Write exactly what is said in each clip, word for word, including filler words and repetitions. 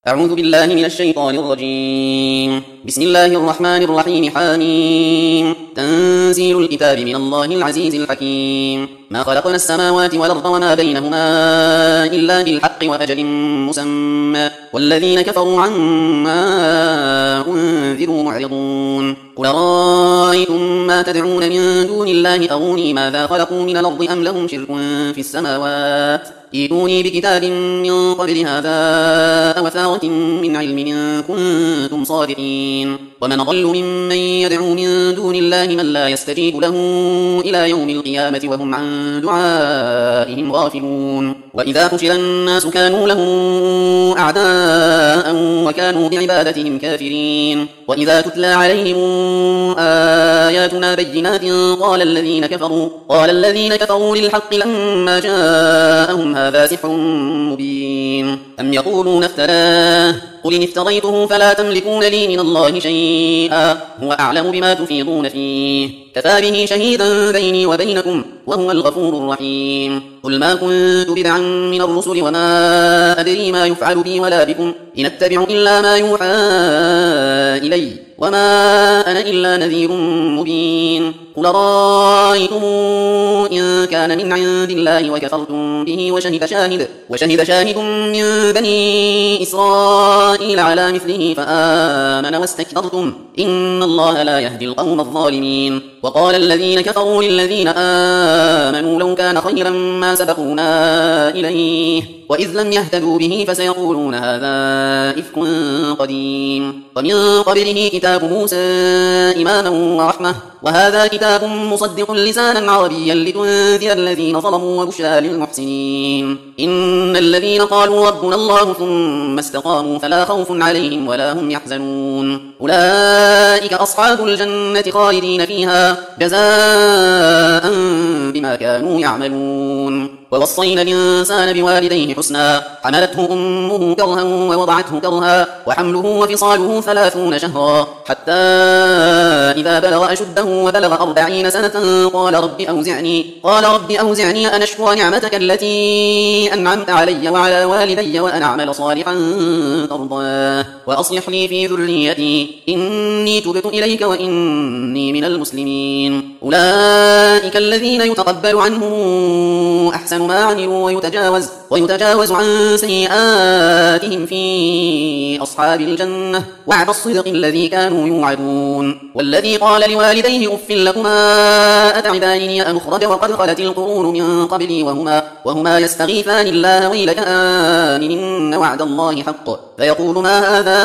أعوذ بالله من الشيطان الرجيم. بسم الله الرحمن الرحيم. حميم. تنزيل الكتاب من الله العزيز الحكيم. ما خلقنا السماوات والأرض وما بينهما إلا بالحق وأجل مسمى والذين كفروا عما أنذروا معرضون. قل رأيتم ما تدعون من دون الله أروني ماذا خلقوا من الأرض أم لهم شرك في السماوات ائتوني بكتاب من قبل هذا أو أثارة من علم إن كنتم صادقين. ومن أضل ممن يدعو من دون الله من لا يستجيب له إلى يوم القيامة وهم عن دعائهم غافلون. وإذا حشر الناس كانوا لهم أعداء وكانوا بعبادتهم كافرين. وإذا تتلى عليهم آياتنا بينات قال الذين كفروا قال الذين كفروا للحق لما جاءهم هذا سحر مبين. أم يقولون افتراه قل إن افتريته فلا تملكون لي من الله شيئا هو أعلم بما تفيضون فيه كفى به شهيدا بيني وبينكم وهو الغفور الرحيم. قل ما كنت بدعا من الرسل وما أدري ما يفعل بي ولا بكم إن أتبع إلا ما يوحى إلي وما أنا إلا نذير مبين. قل رأيتم إن كان من عند الله وكفرتم به وشهد شاهد, وشهد شاهد من بني إسرائيل على مثله فآمن واستكبرتم إن الله لا يهدي القوم الظالمين. وقال الذين كفروا للذين آمنوا لو كان خيرا ما سبقونا إليه وإذ لم يهتدوا به فسيقولون هذا إفك قديم. ومن قبله كتاب موسى إماما ورحمة وهذا كتاب مصدق لسانا عربيا لتنذر الذين ظلموا وبشرى للمحسنين. إن الذين قالوا ربنا الله ثم استقاموا فلا خوف عليهم ولا هم يحزنون أولئك أصحاب الجنة خالدين فيها جزاء بما كانوا يعملون. ووصينا الإنسان بوالديه حسنا حملته أمه كرها ووضعته كرها وحمله وفصاله ثلاثون شهرا حتى إذا بلغ أشده وبلغ أربعين سنة قال رب أوزعني قال رب أوزعني أن أشكر نعمتك التي أنعمت علي وعلى والدي وأن أعمل صالحا ترضاه وأصلح لي في ذريتي إني تبت إليك وإني من المسلمين. أولئك الذين يتقبل عنهم أحسن ما عملوا ويتجاوز, ويتجاوز عن سيئاتهم في أصحاب الجنة وعد الصدق الذي كانوا يوعدون. والذي قال لوالديه أف لكما أتعبانني أن أخرج وقد خلت القرون من قبلي وهما, وهما يستغيثان الله ويلك آمن إن وعد الله حق فيقول ما هذا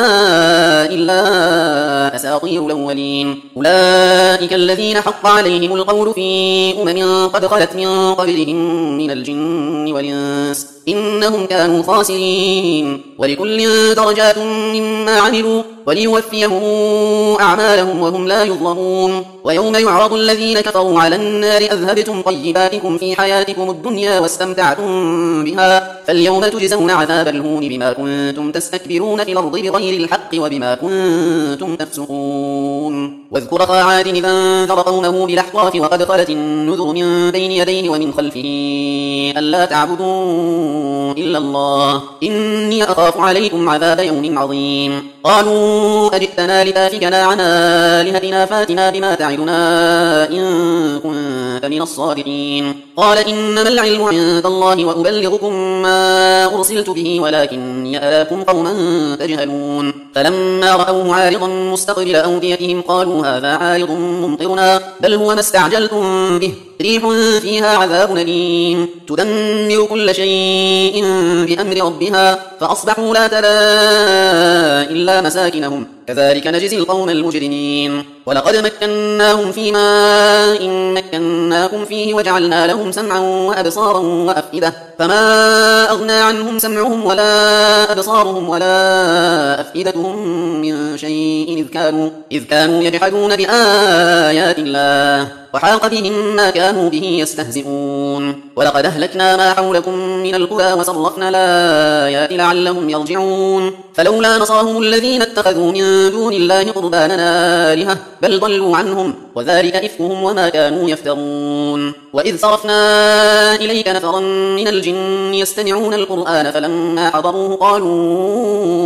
إلا أساطير الأولين. أولئك الذين حق عليهم القول في أمم قد خلت من قبلهم من الجن والإنس إنهم كانوا خاسرين. ولكل درجات مما عملوا وليوفيهم أعمالهم وهم لا يظلمون. ويوم يعرض الذين كفروا على النار أذهبتم طيباتكم في حياتكم الدنيا واستمتعتم بها فاليوم تجزون عذاب الهون بما كنتم تستكبرون في الأرض بغير الحق وبما كنتم تفسقون. واذكر أخا عاد إذا أنذر قومه بالأحقاف وقد خلت النذر من بين يديه ومن خلفه ألا تعبدوا إلا الله إني أخاف عليكم عذاب يوم عظيم. قالوا أجئتنا لتافكنا عن آلهتنا فاتنا بما تعدنا إن كنت من الصادقين. قال إنما العلم عند الله وأبلغكم ما أرسلت به ولكني أراكم قوما تجهلون. فلما رأوه عارضا مستقبل أوديتهم قالوا هذا عارض ممطرنا بل هو ما استعجلتم به ريح فيها عذاب أليم تدمر كل شيء بأمر ربها فأصبحوا لا ترى إلا مساكنهم كذلك نجزي القوم المجرمين. ولقد مكناهم في ماء مكناكم فيه وجعلنا لهم سمعا وأبصارا وأفئدة فما أغنى عنهم سمعهم ولا أبصارهم ولا أفئدتهم من شيء إذ كانوا, إذ كانوا يجحدون بآيات الله وحاق بهم ما كانوا به يستهزئون. ولقد أهلكنا ما حولكم من القرى وصرفنا الآيات لعلهم يرجعون. فلولا نصرهم الذين اتخذوا من دون الله قربانا آلهة بل ضلوا عنهم وذلك إفكهم وما كانوا يفترون. وإذ صرفنا إليك نفرا من الجن يستمعون القرآن فلما حضروه قالوا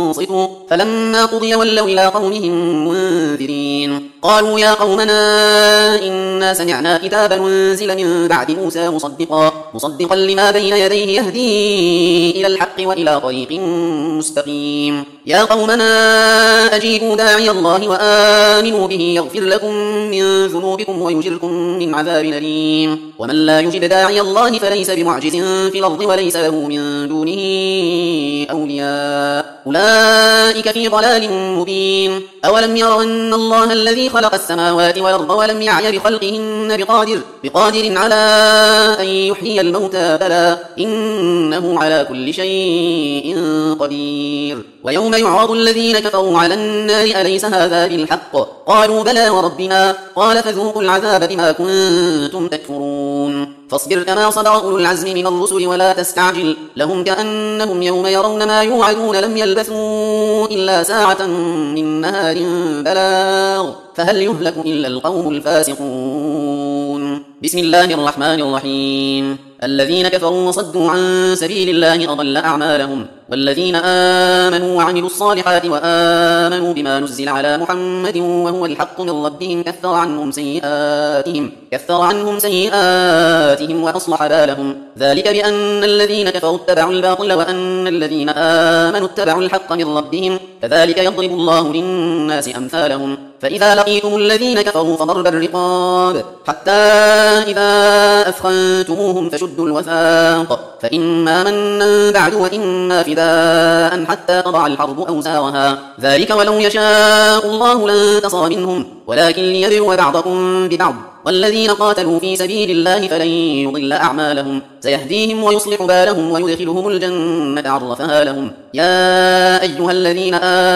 وأنصتوا فلما قضي ولوا إلى قومهم منذرين قالوا يا قومنا إنا سمعنا كتابا أنزل من بعد موسى مصدقا, مصدقا لما بين يديه يهدي إلى الحق وإلى طريق مستقيم يا قومنا أجيبوا داعي الله وآمنوا به يغفر لكم من ذنوبكم ويجركم من عذاب أليم ومن لا يجب داعي الله فليس بمعجز في الأرض وليس له من دونه أولياء أولئك في ضلال مبين أولم يروا أن الله الذي خلق السماوات والأرض ولم يعي بخلقهن بقادر, بقادر على أن يحيي الموتى بلى إنه على كل شيء قدير ويوم يعرض الذين كفروا على النار أليس هذا بالحق قالوا بلى وربنا قال فذوقوا العذاب بما كنتم تكفرون فاصبر كما صبر أولو العزم من الرسل ولا تستعجل لهم كأنهم يوم يرون ما يوعدون لم يلبثوا إلا ساعة من نهار بلاغ فهل يهلك إلا القوم الفاسقون بسم الله الرحمن الرحيم الذين كفروا وصدوا عن سبيل الله أضل أعمالهم والذين آمنوا وعملوا الصالحات وآمنوا بما نزل على محمد وهو الحق من ربهم كفر عنهم سيئاتهم, كفر عنهم سيئاتهم وأصلح بالهم ذلك بأن الذين كفروا اتبعوا الباطل وأن الذين آمنوا اتبعوا الحق من ربهم كذلك يضرب الله للناس أمثالهم فإذا لقيتم الذين كفروا فضرب الرقاب حتى إذا أثخنتموهم فشدوا الوثاق فإما منا بعد وإما فداء حتى تضع الحرب أوزارها ذلك ولو يشاء الله لانتصر منهم ولكن ليبلو بعضكم ببعض والذين قاتلوا في سبيل الله فلن يضل أعمالهم سيهديهم ويصلح بالهم ويدخلهم الجنة عرفها لهم يا أيها الذين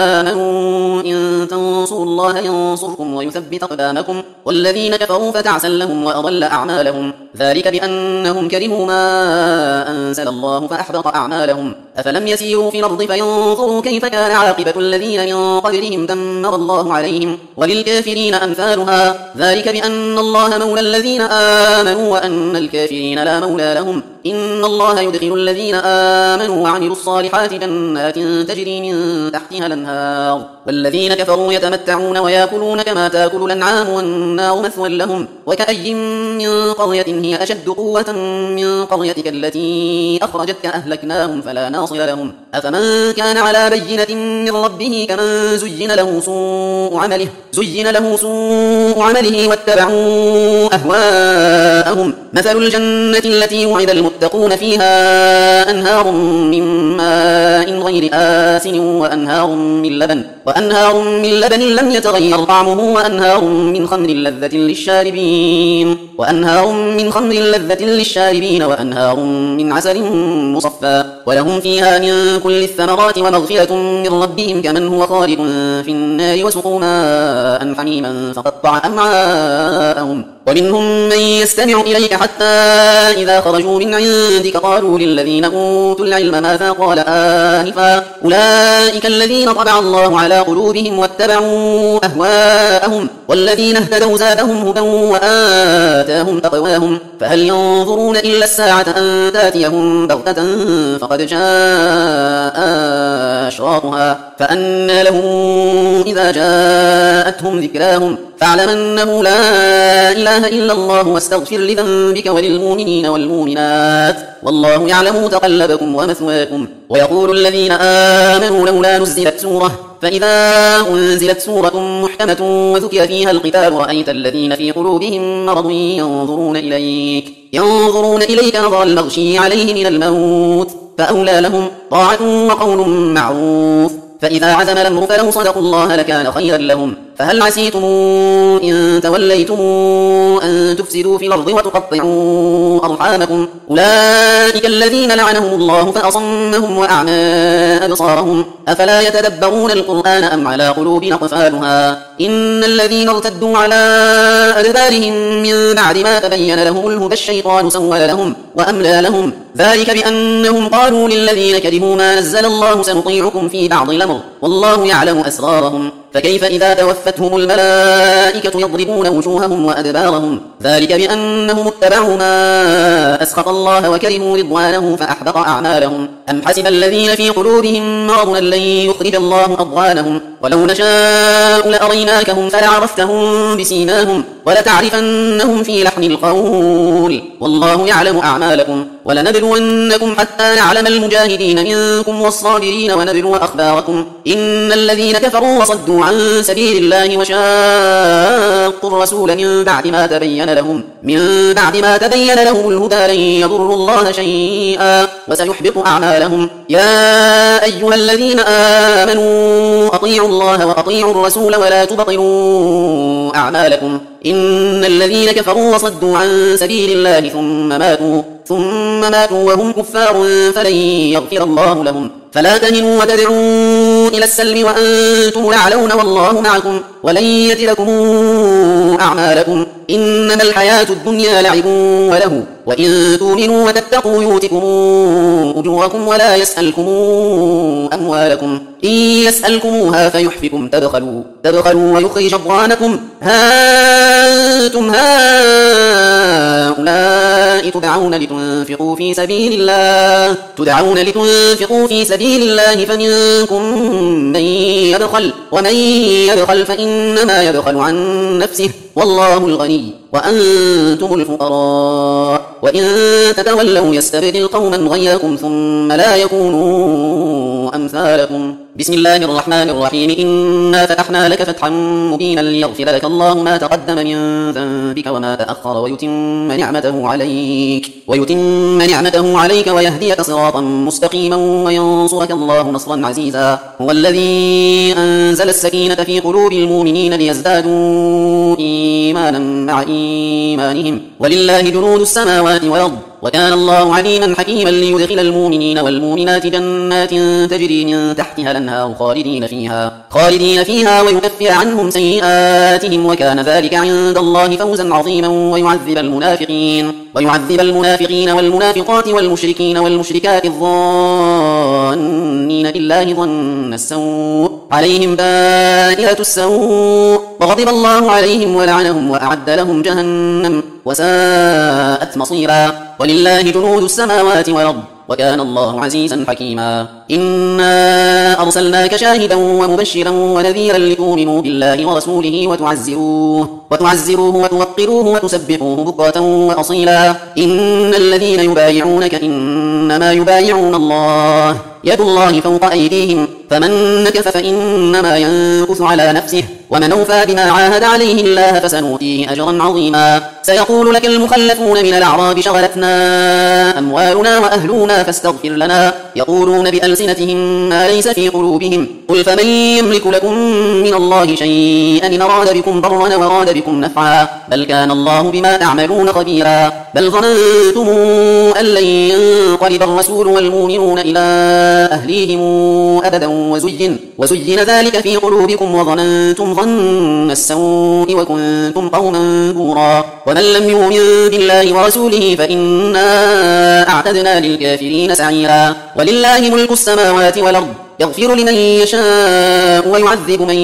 آمنوا إن تنصروا الله ينصركم ويثبت أقدامكم والذين كفروا فتعسا لهم وأضل أعمالهم ذلك بأنهم كرهوا ما أنزل الله فأحبط أعمالهم أفلم يسيروا في الأرض فينظروا كيف كان عاقبة الذين من قبلهم دمر الله عليهم وللكافرين أمثالها ذلك بأن الله مولى الذين آمنوا وأن الكافرين لا مولى لهم إن الله يدخل الذين آمنوا وعملوا الصالحات جنات تجري من تحتها الأنهار والذين كفروا يتمتعون ويأكلون كما تأكل الأنعام والنار مثوى لهم وكأي من قرية هي أشد قوة من قريتك التي أخرجتك أهلكناهم فلا ناصر لهم أفمن كان على بينة من ربه كمن زين له سوء عمله زين له سوء عمله واتبعوا أهواءهم مثل الجنة التي وعد المتقون فيها أنهار من ماء غير آسن وأنهار من لبن وأنهار من لبن لم يتغير طعمه وأنهار من خمر لذة للشاربين وأنهار من خمر لذة للشاربين وأنهار من عسل مصفى ولهم فيها من كل الثمرات ومغفرة من ربهم كمن هو خالد في النار وسقوا ماء حميما فقطع أمعاءهم ومنهم من يستمع إليك حتى إذا خرجوا من عندك قالوا للذين أوتوا العلم ماذا قال آنفا أولئك الذين طبع الله على قلوبهم واتبعوا أهواءهم والذين اهتدوا زادهم هدى وآتاهم تقواهم فهل ينظرون إلا الساعة أن تأتيهم بغتة فقد جاء أشراطها فأنى لهم إذا جاءتهم ذكراهم فاعلم أنه لا إله إلا الله واستغفر لذنبك وللمؤمنين والمؤمنات والله يعلم تقلبكم ومثواكم ويقول الذين آمنوا لولا نزلت سورة فإذا أنزلت سورة محكمة وذكر فيها القتال رأيت الذين في قلوبهم مرض ينظرون إليك ينظرون إليك نظر المغشي عليه من الموت فأولى لهم طاعة وقول معروف فإذا عزم الأمر فلو صدقوا الله لكان خيرا لهم فهل عسيتم إن توليتم أن تفسدوا في الأرض وتقطعوا أرحامكم أولئك الذين لعنهم الله فأصمهم وأعمى أبصارهم أفلا يتدبرون القرآن أم على قلوب أقفالها إن الذين ارتدوا على أدبارهم من بعد ما تبين لهم الهدى الشيطان سول لهم وأملى لهم ذلك بأنهم قالوا للذين كرهوا ما نزل الله سنطيعكم في بعض الأمر والله يعلم أسرارهم فكيف إذا توفتهم الملائكة يضربون وجوههم وأدبارهم ذلك بأنهم اتبعوا ما أسخط الله وكرهوا رضوانه فأحبط أعمالهم أم حسب الذين في قلوبهم مرض لن يخرج الله أضغانهم ولو نشاء لأريناكهم فلعرفتهم بسيماهم ولتعرفنهم في لحن القول والله يعلم أعمالكم ولنبلونكم حتى نعلم المجاهدين منكم والصابرين ونبلو أخباركم إن الذين كفروا وصدوا عن سبيل الله وشاقوا الرسول من بعد ما تبين لهم من بعد ما تبين لهم الهدى لن يضروا الله شيئا وسيحبط أعمالهم يا أيها الذين آمنوا أطيعوا الله وأطيعوا الرسول ولا تبطلوا أعمالكم إن الذين كفروا وصدوا عن سبيل الله ثم ماتوا ثم ماتوا وهم كفار فلن يغفر الله لهم فلا تهنوا وتدعوا إلى السلم وأنتم الأعلون والله معكم ولن يتركم أعمالكم إنما الحياة الدنيا لعب وله وإن تؤمنوا وتتقوا يؤتكم أجوركم ولا يسألكم أموالكم إن يسألكموها فيحفكم تبخلوا تبخلوا ويخرج أضغانكم ها أنتم هؤلاء تدعون لتنفقوا في سبيل الله تدعون لتنفقوا في سبيل الله فمنكم من يبخل ومن يبخل فإنما يبخل عن نفسه والله الغني وأنتم الفقراء وإن تتولوا يستبدل قوما غيركم ثم لا يكونوا أمثالكم بسم الله الرحمن الرحيم إنا فتحنا لك فتحا مبينا ليغفر لك الله ما تقدم من ذنبك وما تأخر ويتم نعمته عليك ويتم نعمته عليك ويهديك صراطا مستقيما وينصرك الله نصرا عزيزا هو الذي أنزل السكينة في قلوب المؤمنين ليزدادوا إيمانا مع إيمانهم ولله جنود السماوات والأرض وكان الله عليما حكيما ليدخل المؤمنين والمؤمنات جنات تجري من تحتها الأنهار خالدين فيها خالدين فيها ويكفر عنهم سيئاتهم وكان ذلك عند الله فوزا عظيما ويعذب المنافقين ويعذب المنافقين والمنافقات والمشركين والمشركات الظانين بالله ظن السوء عليهم دائرة السوء وغضب الله عليهم ولعنهم وأعد لهم جهنم وساءت مصيرا ولله جنود السماوات والأرض وكان الله عزيزا حكيما إنا أرسلناك شاهدا ومبشرا ونذيرا لتؤمنوا بالله ورسوله وتعزروه وتعزروه وتوقروه وتسبحوه بكرة وأصيلا إن الذين يبايعونك إنما يبايعون الله يد الله فوق أيديهم فمن نكث فإنما ينكث على نفسه ومن أوفى بما عاهد عليه الله فسنؤتيه أجرا عظيما سيقول لك المخلفون من الأعراب شغلتنا أموالنا وأهلنا فاستغفر لنا يقولون بألسنتهم ما ليس في قلوبهم قل فمن يملك لكم من الله شيئا إن أراد بكم ضرا وأراد بكم نفعا بل كان الله بما تعملون خبيرا بل ظننتم أن لن ينقلب الرسول والمؤمنون إلى أهليهم أبدا وزين, وزين ذلك في قلوبكم وظننتم ظن السوء وكنتم قوما بورا ومن لم يؤمن بالله ورسوله فإنا أعتدنا للكافرين سعيرا ولله ملك السماوات والأرض يغفر لمن يشاء ويعذب من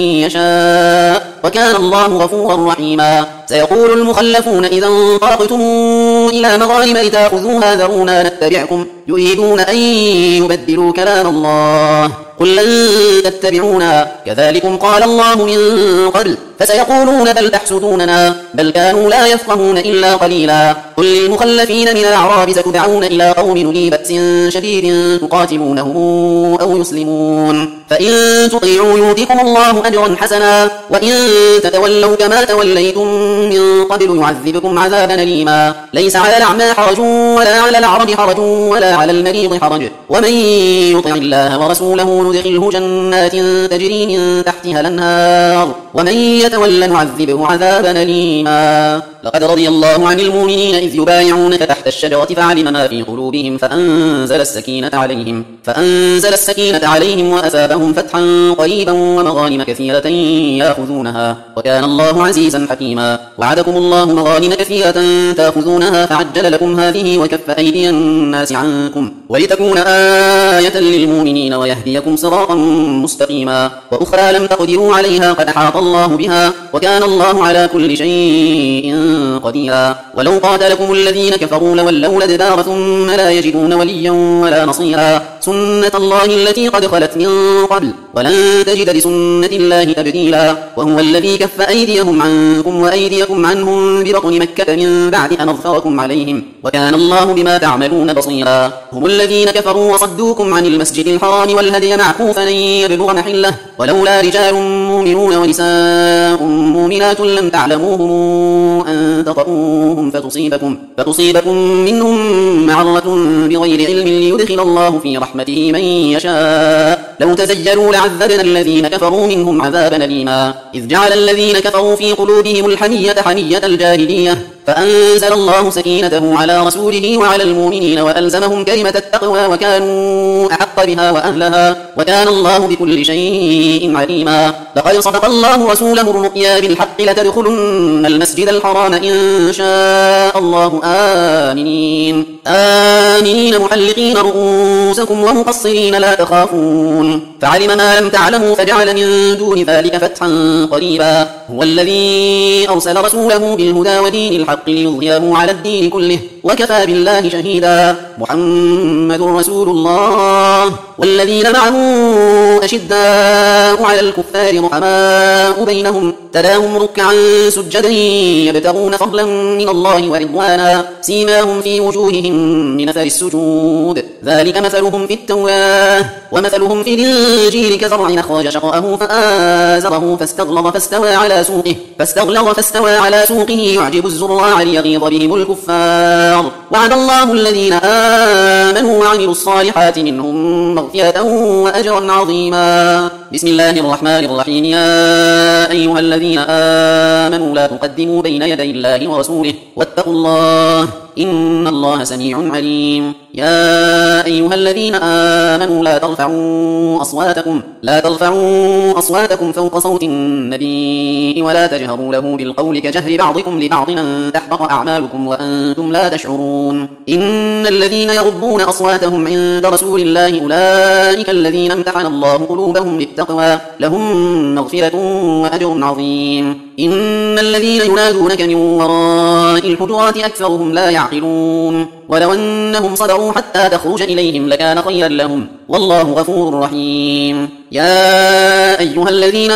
يشاء وكان الله غفورا رحيما سيقول المخلفون إذا انطلقتم إلى مغانم لتأخذوها ذرونا نتبعكم يريدون أن يبدلوا كلام الله قل لن تتبعونا كذلكم قال الله من قبل فسيقولون بل تحسدوننا بل كانوا لا يفقهون إلا قليلا قل للمخلفين من الأعراب ستدعون إلى قوم ذي بأس شديد تقاتلونهم أو يسلمون فإن تطيعوا يؤتكم الله أجرا حسنا وإن تتولوا كما توليتم من قبل يعذبكم عذابا أليما ليس على الأعمى حرج ولا على الأعرج حرج ولا على المريض حرج ومن يطع الله ورسوله ندخله جنات تجري من تحتها الأنهار ومن يتولى نعذبه عذابا أليما لقد رضي الله عن المؤمنين إذ يبايعونك تحت الشجرة فعلم ما في قلوبهم فأنزل السكينة عليهم فأنزل السكينة عليهم وأثابهم فتحا قريبا ومغانم كثيرة يأخذونها وكان الله عزيزا حكيما وعدكم الله مغانم كثيرة تأخذونها فعجل لكم هذه وكف أيدي الناس عنكم ولتكون آية للمؤمنين ويهديكم صراطا مستقيما، وأخرى لم تقدروا عليها قد أحاط الله بها، وكان الله على كل شيء قديرا. ولو قاتلكم الذين كفروا لولوا الأدبار ثم لا يجدون وليا ولا نصيرا، سنة الله التي قد خلت من قبل ولن تجد لسنة الله تبديلا. وهو الذي كف أيديهم عنكم وأيديكم عنهم ببطن مكة من بعد أن أظفركم عليهم، وكان الله بما تعملون بصيرا. هم الذين كفروا وصدوكم عن المسجد الحرام والهدي معكوفا أن يبلغ محله، ولولا رجال مؤمنون ونساء مؤمنات لم تعلموهم أن تطؤوهم فتصيبكم, فتصيبكم منهم معرة بغير علم ليدخل الله في رحمته من يشاء. لو تزيلوا لعذبنا الذين كفروا منهم عذابا أليما. إذ جعل الذين كفروا في قلوبهم الحمية حمية الجاهلية فأنزل الله سكينته على رسوله وعلى المؤمنين وألزمهم كلمة التقوى وكانوا أحق بها وأهلها، وكان الله بكل شيء عليما. لقد صدق الله رسوله الرؤيا بالحق لتدخلن المسجد الحرام إن شاء الله آمنين آمنين محلقين رؤوسكم ومقصرين لا تخافون، فعلم ما لم تعلموا فجعل من دون ذلك فتحا قريبا. هو الذي أرسل رسوله بالهدى ودين الحق ليظهره على الدين كله وكفى بالله شهيدا. محمد رسول الله والذين معه أشداء على الكفار رحماء بينهم، تراهم ركعا سجدا يبتغون فضلا من الله ورضوانا، سيماهم في وجوههم من أثر السجود، ذلك مثلهم في التوراة ومثلهم في الإنجيل كزرع أخرج شطأه فآزره فاستغلظ فاستوى على سوقه فاستغلظ فاستوى على سوقه يعجب الزراع ليغيظ بهم الكفار. وعد الله الذين آمنوا وعملوا الصالحات منهم مغفرة وأجرا عظيما. بسم الله الرحمن الرحيم. يا أيها الذين آمنوا لا تقدموا بين يدي الله ورسوله واتقوا الله إن الله سميع عليم. يا أيها الذين آمنوا لا ترفعوا أصواتكم لا ترفعوا أصواتكم فوق صوت النبي ولا تجهروا له بالقول كجهر بعضكم لبعض أن تحبط أعمالكم وأنتم لا تشعرون. إن الذين يغضون أصواتهم عند رسول الله أولئك الذين امتحن الله قلوبهم للتقوى لهم مغفرة وأجر عظيم. إن الذين ينادونك من وراء الحجرات أكثرهم لا يعقلون. ولو أنهم صبروا حتى تخرج إليهم لكان خيرا لهم والله غفور رحيم. يا أيها الذين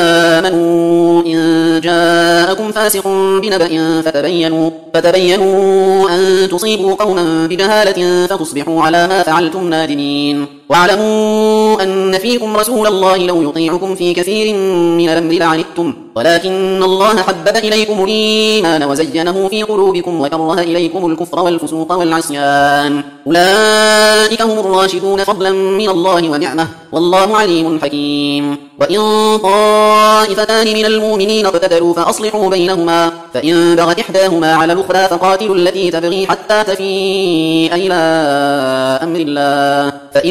آمنوا إن جاءكم فاسق بنبأ فتبينوا, فتبينوا أن تصيبوا قوما بجهالة فتصبحوا على ما فعلتم نادمين. واعلموا أن فيكم رسول الله لو يطيعكم في كثير من الأمر لعنتم ولكن الله حبب إليكم الإيمان وزينه في قلوبكم وكره إليكم الكفر والفسوق والعصيان أولئك هم الراشدون فضلا من الله ونعمه والله عليم حكيم. وإن طائفتان من المؤمنين اقتتلوا فأصلحوا بينهما فإن بغت إحداهما على الأخرى فقاتلوا التي تبغي حتى تفيء إلى أمر الله فإن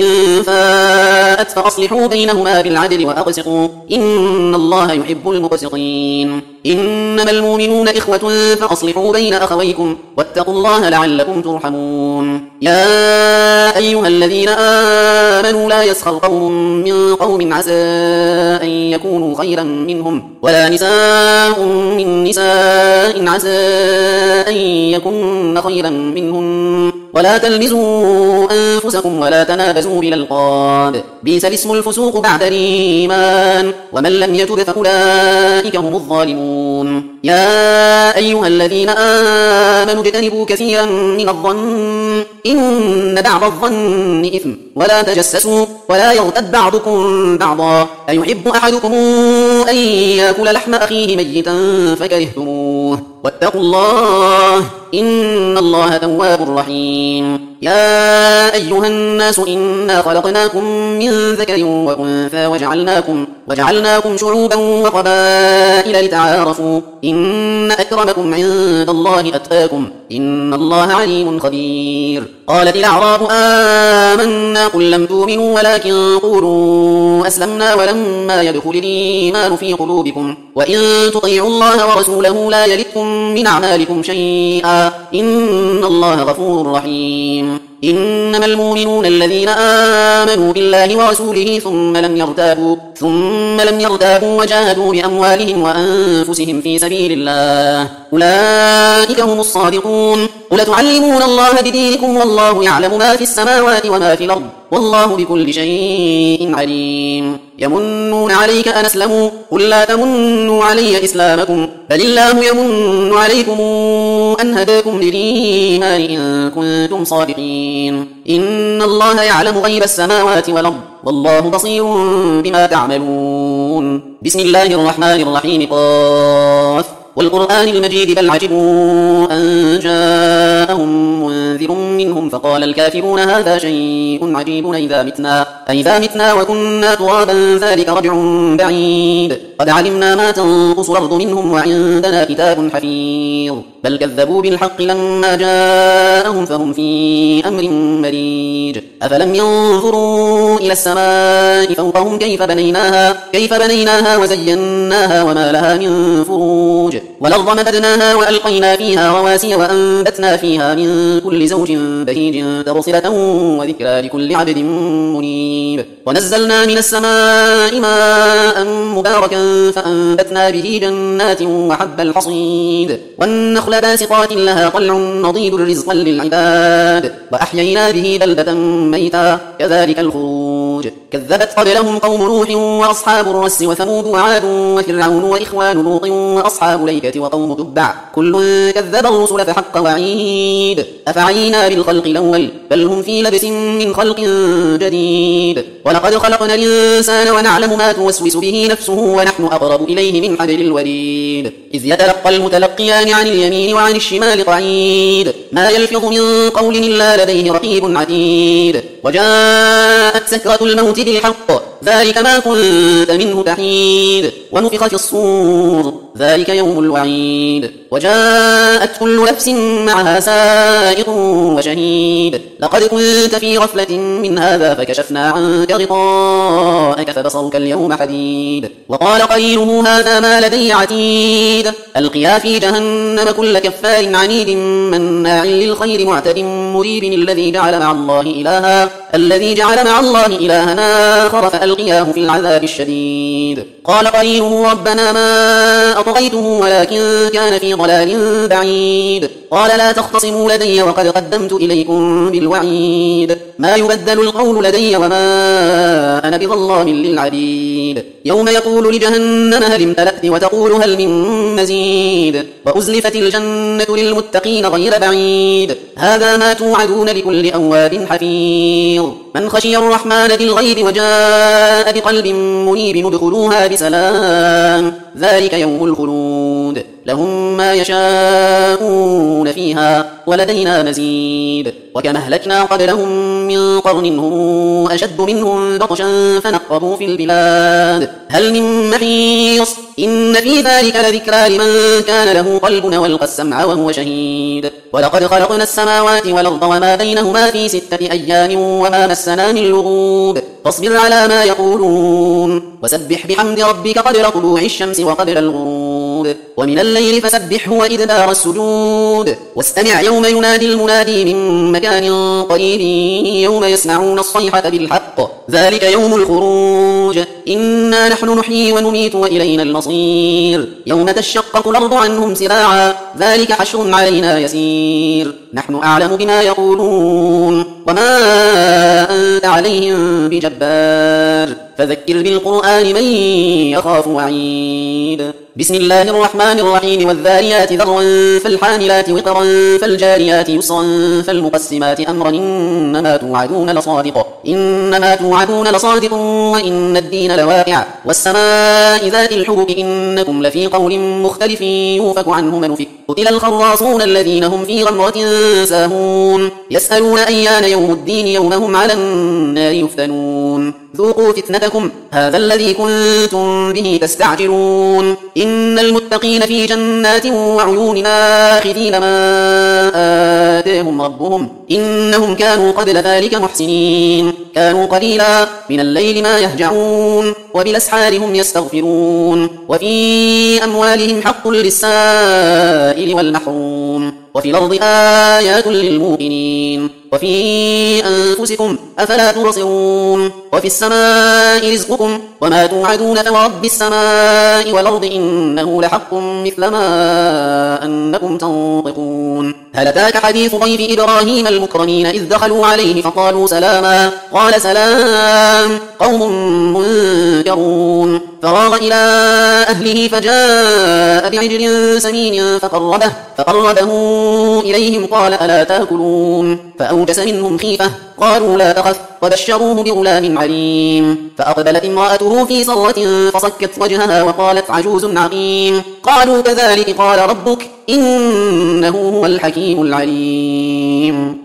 فاءت فأصلحوا بينهما بالعدل وأقسطوا إن الله يحب المقسطين. إنما المؤمنون إخوة فأصلحوا بين أخويكم واتقوا الله لعلكم ترحمون. يا أيها الذين آمنوا لا يسخر قوم من قوم عسى أن يكونوا خيرا منهم ولا نساء من نساء عسى أن يكون خيرا منهم ولا تلمزوا أنفسكم ولا تنابزوا بالألقاب بئس الاسم الفسوق بعد الإيمان ومن لم يتب فأولئك هم الظالمون. يا أيها الذين آمنوا اجتنبوا كثيرا من الظن إن بعض الظن إثم ولا تجسسوا ولا يغتب بعضكم بعضا أيحب أحدكم أن يأكل لحم أخيه ميتا فكرهتموه واتقوا الله إن الله تواب رحيم. يا أيها الناس إنا خلقناكم من ذكر وأنثى وجعلناكم, وجعلناكم شعوبا وقبائل لتعارفوا إن أكرمكم عند الله أتقاكم إن الله عليم خبير. قالت الأعراب آمنا قل لم تؤمنوا ولكن قولوا أسلمنا ولما يدخل الإيمان في قلوبكم وإن تطيعوا الله ورسوله لا يلدكم من أعمالكم شيئا إن الله غفور رحيم. إنما المؤمنون الذين آمنوا بالله ورسوله ثم لم يرتابوا ثم لم يرتابوا وجاهدوا بأموالهم وأنفسهم في سبيل الله أولئك هم الصادقون. قل تعلمون الله بدينكم والله يعلم ما في السماوات وما في الأرض والله بكل شيء عليم. يمنون عليك أن أسلموا قل لا تمنوا علي إسلامكم بل الله يمن عليكم أن هداكم للإيمان إن كنتم صادقين. إن الله يعلم غيب السماوات والأرض والله بصير بما تعملون. بسم الله الرحمن الرحيم قاف والقرآن المجيد بل عجبوا أن جاءهم منذر منهم فقال الكافرون هذا شيء عجيب أئذا متنا أئذا متنا وكنا ترابا ذلك رجع بعيد قد علمنا ما تنقص الأرض منهم وعندنا كتاب حفيظ بل كذبوا بالحق لما جاءهم فهم في أمر مريج. أفلم ينظروا إلى السماء فوقهم كيف بنيناها كيف بنيناها وزيناها وما لها من فروج والأرض مددناها وألقينا فيها رواسي وأنبتنا فيها من كل زوج بهيج تبصرة وذكرى لكل عبد منيب. ونزلنا من السماء ماء مباركا فأنبتنا به جنات وحب الحصيد والنخل باسقات لها طلع نضيد رزقا للعباد وأحيينا به بلدة ميتا كذلك الخروج. كذبت قبلهم قوم نوح وأصحاب الرس وثمود وعاد وفرعون وإخوان لوط وأصحاب الأيكة وقوم تبع كل كذب الرسل فحق وعيد. أفعينا بالخلق الأول بل هم في لبس من خلق جديد. ولقد خلقنا الإنسان ونعلم ما توسوس به نفسه ونحن أقرب إليه من حبل الوريد. إذ يتلقى المتلقيان عن اليمين وعن الشمال قعيد ما يلفظ من قول إلا لديه رقيب عتيد. وجاءت سكرة الموت بالحق ذلك ما كنت منه تحيد ونفخ في الصور ذلك يوم الوعيد. وجاءت كل نفس معها سائق وشهيد لقد كنت في غفلة من هذا فكشفنا عنك غطاءك فبصرك اليوم حديد. وقال قرينه هذا ما لدي عتيد ألقيا في جهنم كل كفار عنيد مناع للخير معتد مريب الذي جعل مع الله إلها الذي جعل مع الله إلها آخر فألقياه في العذاب الشديد. قال قرينه ربنا ما أطغيته ولكن كان في ضلال بعيد قال لا تختصموا لدي وقد قدمت إليكم بالوعيد ما يبدل القول لدي وما أنا بظلام للعبيد. يوم يقول لجهنم هل امتلأت وتقول هل من مزيد وأزلفت الجنة للمتقين غير بعيد هذا ما توعدون لكل أواب حفيظ. من خشي الرحمن بالغيب وجاء بقلب منيب ادخلوها بسلام ذلك يوم الخلود لهم ما يشاءون فيها ولدينا مزيد. وكما أهلكنا قبلهم من قرن هم أشد منهم بطشا فنقبوا في البلاد هل من محيص إن في ذلك لذكرى لمن كان له قلب والقى السمع وهو شهيد. ولقد خلقنا السماوات والأرض وما بينهما في ستة أيام وما مسنا من لغوب فاصبر على ما يقولون وسبح بحمد ربك قبل طلوع الشمس وقبل الغروب ومن الليل فسبحه وإدبار السجود واستمع يوم ينادي المنادي من مكان قريب يوم يسمعون الصيحة بالحق ذلك يوم الخروج إنا نحن نحيي ونميت وإلينا المصير. يوم تشقق الأرض عنهم سراعا ذلك حشر علينا يسير نحن أعلم بما يقولون وما أنت عليهم بجبار فذكر بالقرآن من يخاف وعيد. بسم الله الرحمن الرحيم والذاريات ذروا فالحاملات وقرا فالجاريات يسرا فالمقسمات أمرا إنما توعدون لصادق إنما توعدون لصادق وإن الدين لواقع والسماء ذات الحبك إنكم لفي قول مختلف يوفك عنه من أفك قتل الخراصون الذين هم في غمرة ساهون يسألون أيان يوم الدين يوم هم على النار يفتنون ذوقوا فتنتكم هذا الذي كنتم به تستعجلون إن المتقين في جنات وعيون آخذين ما آتاهم ربهم إنهم كانوا قبل ذلك محسنين كانوا قليلا من الليل ما يهجعون وبالأسحار هم يستغفرون وفي أموالهم حق للسائل والمحروم وفي الأرض آيات للموقنين وفي أنفسكم أفلا تبصرون وفي السماء رزقكم وما توعدون فورب السماء والأرض إنه لحق مثل ما أنكم تنطقون هل أتاك حديث ضيف إبراهيم المكرمين إذ دخلوا عليه فقالوا سلاما قال سلام قوم منكرون فراغ إلى أهله فجاء بعجل سمين فقربه, فقربه إليهم قال ألا تأكلون فأوجس منهم خيفة قالوا لا تخف وبشروه بغلام عليم فأقبلت امرأته في صرة فصكت وجهها وقالت عجوز عقيم قالوا كذلك قال ربك إنه هو الحكيم العليم